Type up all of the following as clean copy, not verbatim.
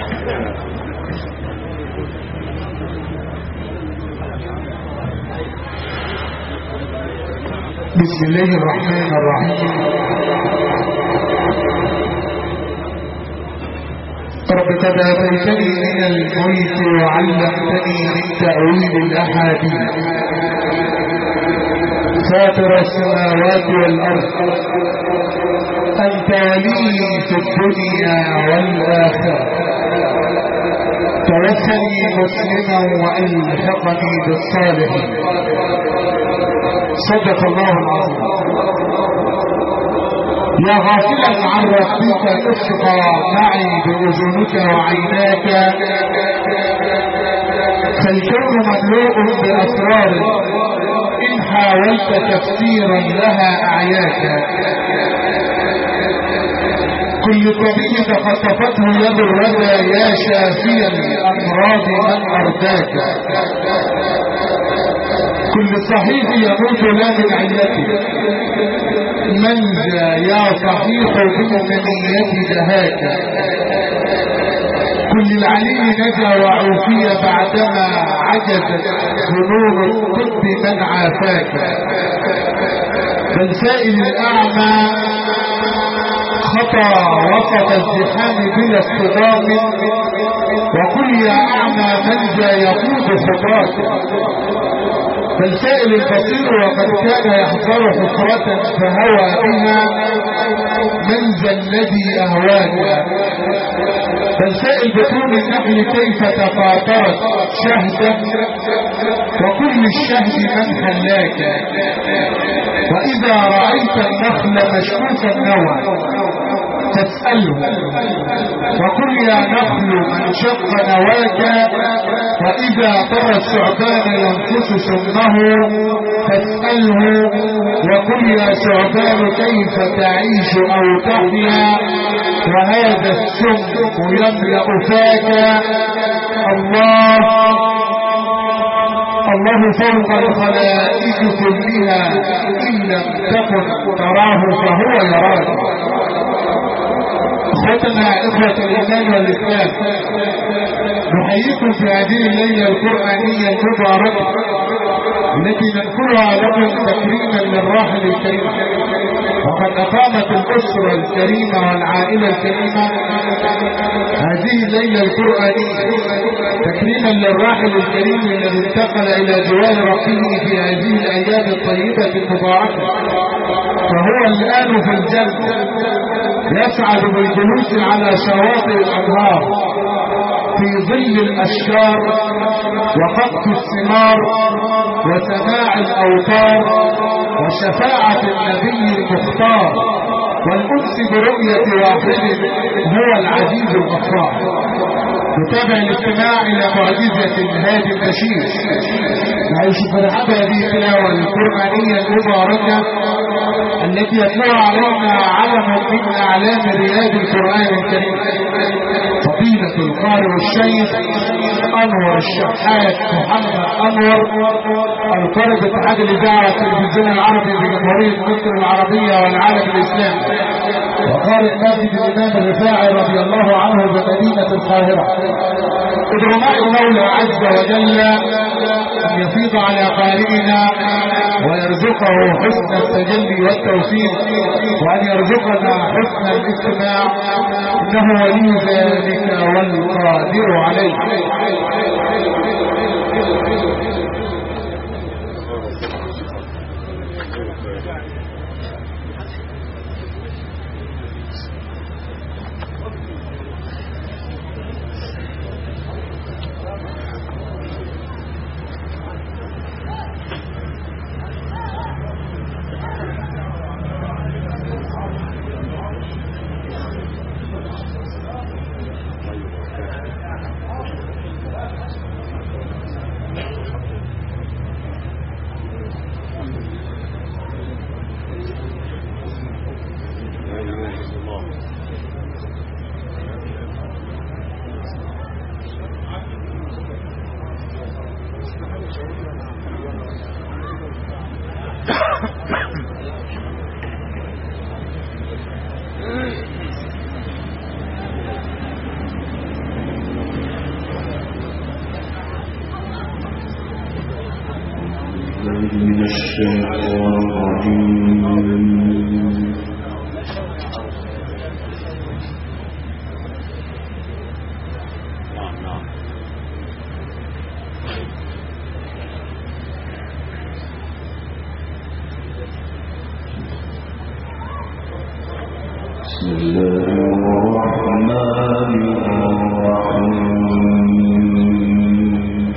بسم الله الرحمن الرحيم. رب قد آتيتني من الملك وعلمتني من تأويل الأحاديث، فاطر السماوات والأرض، أنت ولي في الدنيا والآخرة، توفني مسلما وألحقني بالصالحين. صدق الله العظيم. يا غافلا عن ربك اشقى معي بأذنك وعيناك، فالكون مملوء بأسرار إن حاولت تفسيرا لها أعياك. كل طبيب خطفته يد الردى يا شافيا الأمراض من أرداك. كل صحيح يموت لا من علته، من ذا يا صحيح بمنية دهاك. كل العليم نجا وعوفي بعدما عجزت ظنون الطب من عافاك. بل سائل الأعمى خطى وسط الزحام بلا اصطدام، وقل يا أعمى من ذا يقود خطاك. بل سائل البصير وقد كان يحذر حفرة فهوى بها، من ذا الذي أهواك. بل سائل بطون النحل كيف تفاطرت شهدا، وكل الشهد من حلاك. وإذا رأيت النخل مشكوك النوى تسأله، وقل يا نخل من شق نواك. وإذا ترى الثعبان ينفس سمه فاسأله، وقل يا ثعبان كيف تعيش أو تحيا، وهذا السم يملأ فاك. الله فوق الخلائق كلها، إن لم تكن تراه فهو يراك. اخوتنا اخوة الايمان والاسلام، نحييكم في هذه الليلة القرآنية المباركة التي نذكرها لكم تكريما للراحل الكريم. وقد اقامت الاسرة الكريمة والعائلة الكريمة هذه الليلة القرآنية تكريما للراحل الكريم الذي انتقل الى جوار ربه في هذه الايام الطيبة المباركة، فهو الان في الجنة يسعد بالجلوس على شواطئ الانهار في ظل الاشجار وقطف الثمار وسماع الاوتار وشفاعة النبي المختار والانس برؤية واحد هو العزيز الغفار. نتابع الاستماع الى معجزة الهادي البشير. نعيش فرحة هذه التلاوة القرآنية المباركة التي يتلوها علينا علم من اعلام رياض القرآن الكريم، فضيلة القارئ الشيخ انور الشحات محمد انور، القارئ باتحاد الاذاعة والتلفزيون العربي بجمهورية مصر العربية والعالم الاسلامي، وقارئ مسجد الامام الرفاعي رضي الله عنه بمدينة القاهرة. ادعو معي المولى عز وجل ان يفيض على قارئنا ويرزقه حسن التجلي والتوفيق، وان يرزقنا حسن الاستماع، انه ولي ذلك والقادر عليه. من الشيطان الرجيم. بسم الله الرحمن الرحيم.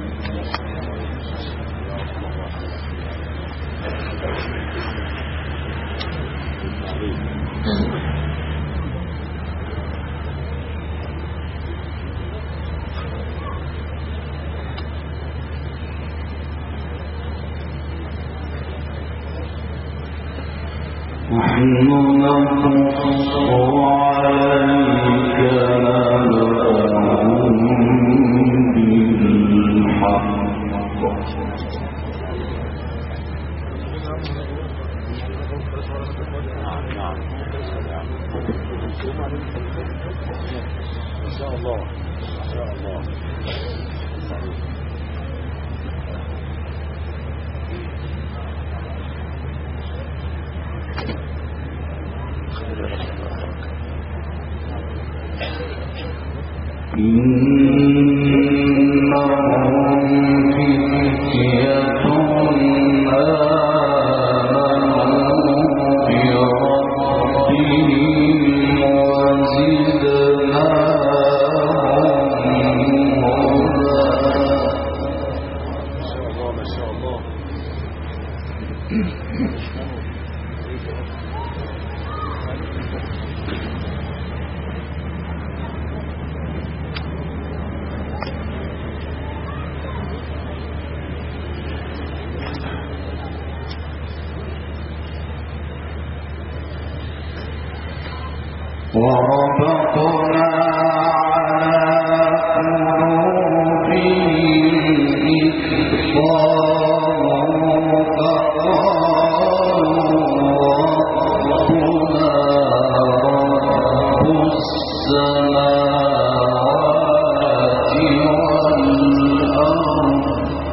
نحن نقص عليك نبأهم بالحق إن شاء الله إن شاء الله. إنهم فتية آمنوا بربهم وزدناهم هدى. ما شاء الله. وربطنا على قلوبهم إذ قاموا فقالوا ربنا رب السماوات والأرض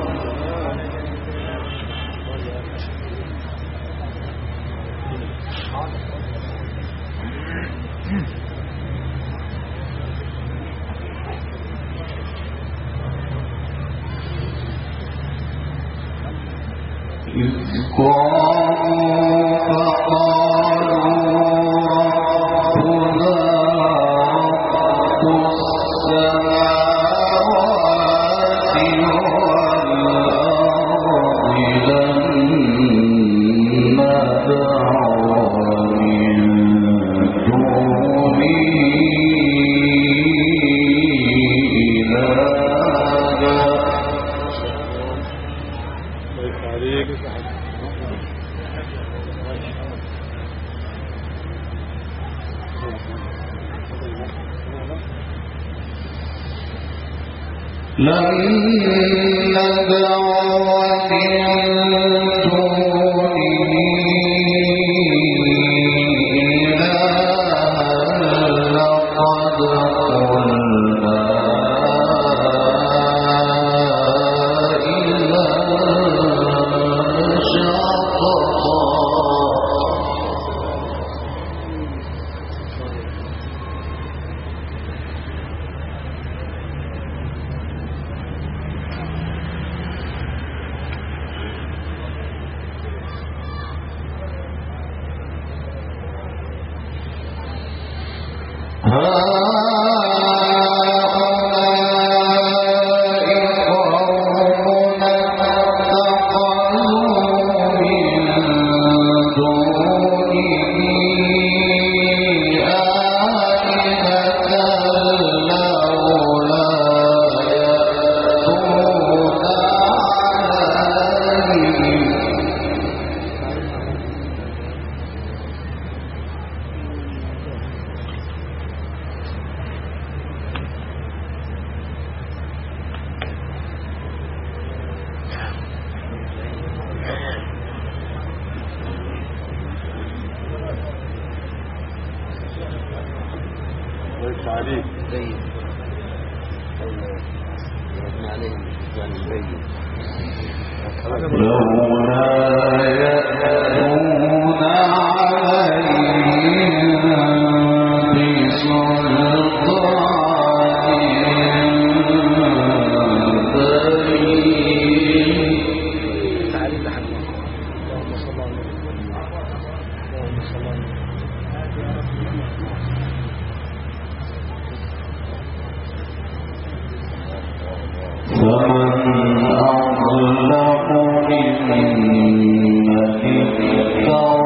إذ قاموا فقالوا ربنا رب السماوات والأرض لن ندعو من دونه لن ندعو من دونه إلها لقد قلنا إذا شططا. عليك. لولا يأتون عليهم بسلطان بين فمن أظلم ممن افترى